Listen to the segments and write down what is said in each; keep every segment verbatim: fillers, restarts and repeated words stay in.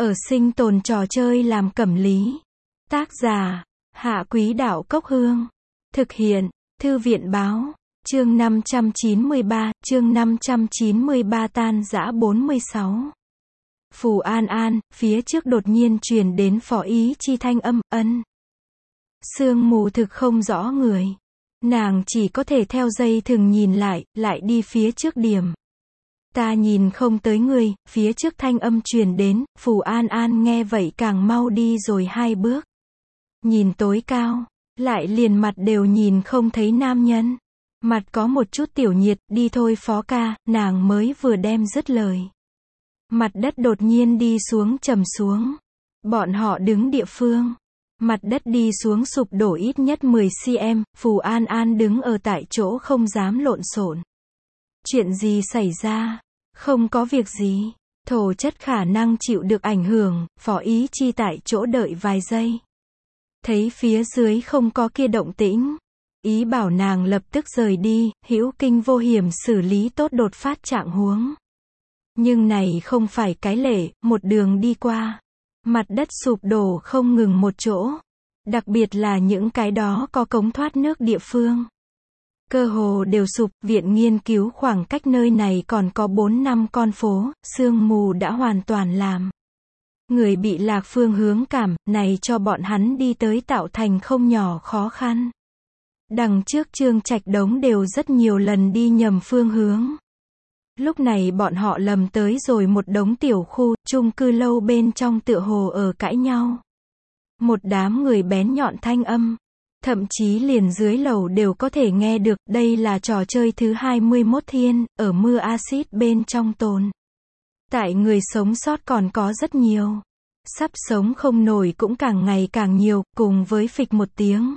Ở sinh tồn trò chơi làm cẩm lý. Tác giả, Hạ Quý Đạo Cốc Hương. Thực hiện, Thư viện Báo. Chương năm trăm chín mươi ba, chương năm trăm chín mươi ba tan rã bốn mươi sáu. Phù An An, phía trước đột nhiên truyền đến Phó Ý Chi thanh âm, ân. Sương mù thực không rõ người. Nàng chỉ có thể theo dây thừng nhìn lại, lại đi phía trước điểm. Ta nhìn không tới người, phía trước thanh âm truyền đến, Phù An An nghe vậy càng mau đi rồi hai bước. Nhìn tối cao, lại liền mặt đều nhìn không thấy nam nhân. Mặt có một chút tiểu nhiệt, đi thôi Phó ca, nàng mới vừa đem dứt lời. Mặt đất đột nhiên đi xuống trầm xuống. Bọn họ đứng địa phương. Mặt đất đi xuống sụp đổ ít nhất mười xăng-ti-mét, Phù An An đứng ở tại chỗ không dám lộn xộn. Chuyện gì xảy ra? Không có việc gì. Thổ chất khả năng chịu được ảnh hưởng, Phó Ý Chi tại chỗ đợi vài giây. Thấy phía dưới không có kia động tĩnh. Ý bảo nàng lập tức rời đi, hữu kinh vô hiểm xử lý tốt đột phát trạng huống. Nhưng này không phải cái lệ, một đường đi qua. Mặt đất sụp đổ không ngừng một chỗ. Đặc biệt là những cái đó có cống thoát nước địa phương. Cơ hồ đều sụp, viện nghiên cứu khoảng cách nơi này còn có bốn năm con phố, sương mù đã hoàn toàn làm. Người bị lạc phương hướng cảm, này cho bọn hắn đi tới tạo thành không nhỏ khó khăn. Đằng trước Trương Trạch Đống đều rất nhiều lần đi nhầm phương hướng. Lúc này bọn họ lầm tới rồi một đống tiểu khu, chung cư lâu bên trong tựa hồ ở cãi nhau. Một đám người bén nhọn thanh âm. Thậm chí liền dưới lầu đều có thể nghe được, đây là trò chơi thứ hai mươi mốt thiên, ở mưa axit bên trong tồn. Tại người sống sót còn có rất nhiều. Sắp sống không nổi cũng càng ngày càng nhiều, cùng với phịch một tiếng.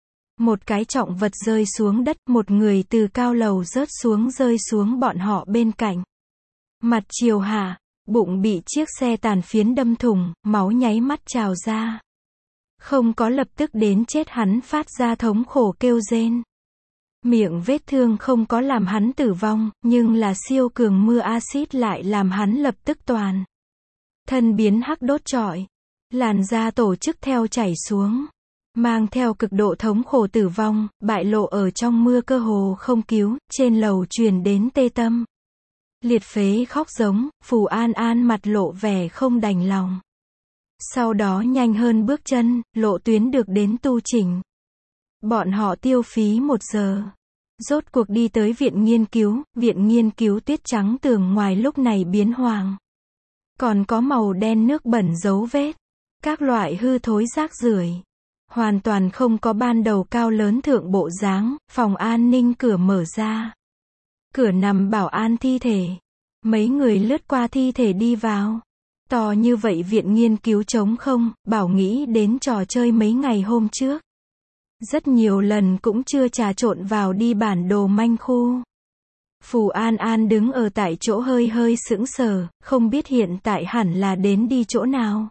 Một cái trọng vật rơi xuống đất, một người từ cao lầu rớt xuống rơi xuống bọn họ bên cạnh. Mặt chiều hạ, bụng bị chiếc xe tàn phiến đâm thủng, máu nháy mắt trào ra. Không có lập tức đến chết hắn phát ra thống khổ kêu rên. Miệng vết thương không có làm hắn tử vong, nhưng là siêu cường mưa axit lại làm hắn lập tức toàn. Thân biến hắc đốt trọi. Làn da tổ chức theo chảy xuống. Mang theo cực độ thống khổ tử vong, bại lộ ở trong mưa cơ hồ không cứu, trên lầu truyền đến tê tâm. Liệt phế khóc giống, Phù An An mặt lộ vẻ không đành lòng. Sau đó nhanh hơn bước chân, lộ tuyến được đến tu chỉnh. Bọn họ tiêu phí một giờ. Rốt cuộc đi tới viện nghiên cứu, viện nghiên cứu tuyết trắng tường ngoài lúc này biến hoàng. Còn có màu đen nước bẩn dấu vết. Các loại hư thối rác rưởi. Hoàn toàn không có ban đầu cao lớn thượng bộ dáng, phòng an ninh cửa mở ra. Cửa nằm bảo an thi thể. Mấy người lướt qua thi thể đi vào. To như vậy viện nghiên cứu trống không, bảo nghĩ đến trò chơi mấy ngày hôm trước. Rất nhiều lần cũng chưa trà trộn vào đi bản đồ manh khu. Phù An An đứng ở tại chỗ hơi hơi sững sờ, không biết hiện tại hẳn là đến đi chỗ nào.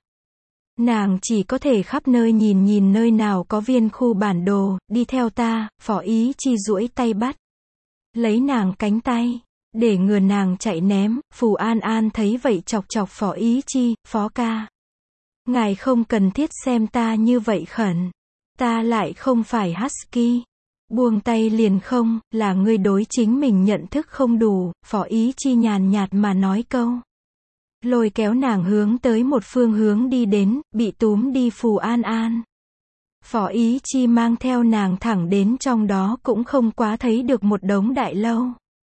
Nàng chỉ có thể khắp nơi nhìn nhìn nơi nào có viên khu bản đồ, đi theo ta, Phó Ý Chi duỗi tay bắt. Lấy nàng cánh tay, để ngừa nàng chạy ném, Phù An An thấy vậy chọc chọc Phó Ý Chi, Phó ca. Ngài không cần thiết xem ta như vậy khẩn. Ta lại không phải husky. Buông tay liền không, là ngươi đối chính mình nhận thức không đủ, Phó Ý Chi nhàn nhạt mà nói câu. Lôi kéo nàng hướng tới một phương hướng đi đến, bị túm đi Phù An An. Phó Ý Chi mang theo nàng thẳng đến trong đó cũng không quá thấy được một đống đại lâu.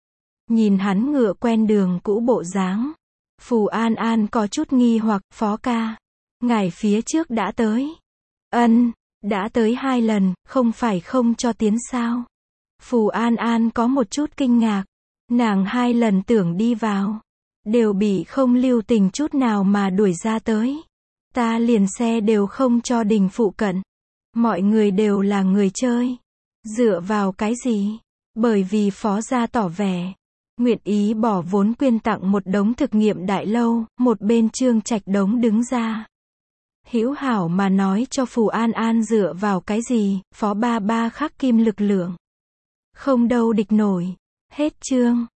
Nhìn hắn ngựa quen đường cũ bộ dáng. Phù An An có chút nghi hoặc, Phó ca. Ngài phía trước đã tới. Ân, đã tới hai lần, không phải không cho tiến sao. Phù An An có một chút kinh ngạc. Nàng hai lần tưởng đi vào. Đều bị không lưu tình chút nào mà đuổi ra tới. Ta liền xe đều không cho đình phụ cận. Mọi người đều là người chơi. Dựa vào cái gì? Bởi vì Phó gia tỏ vẻ. Nguyện ý bỏ vốn quyên tặng một đống thực nghiệm đại lâu, một bên Trương Trạch Đống đứng ra. Hữu hảo mà nói cho Phù An An dựa vào cái gì, Phó ba ba khắc kim lực lượng. Không đâu địch nổi. Hết chương.